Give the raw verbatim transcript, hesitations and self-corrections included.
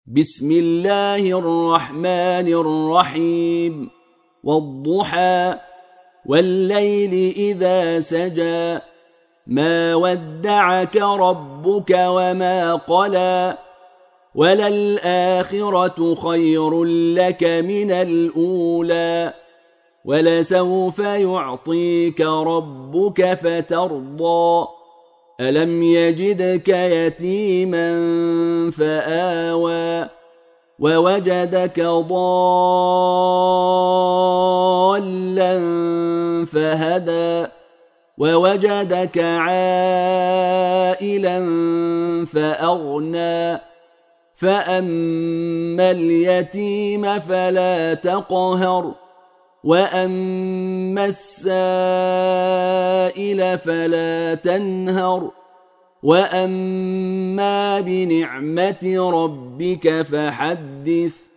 بسم الله الرحمن الرحيم والضحى والليل إذا سجى ما ودعك ربك وما قلى وللآخرة خير لك من الأولى ولسوف يعطيك ربك فترضى ألم يجدك يتيما فآوى ووجدك ضالا فهدى ووجدك عائلا فأغنى فأما اليتيم فلا تقهر وأما السائل فلا تنهر وأما بنعمة ربك فحدث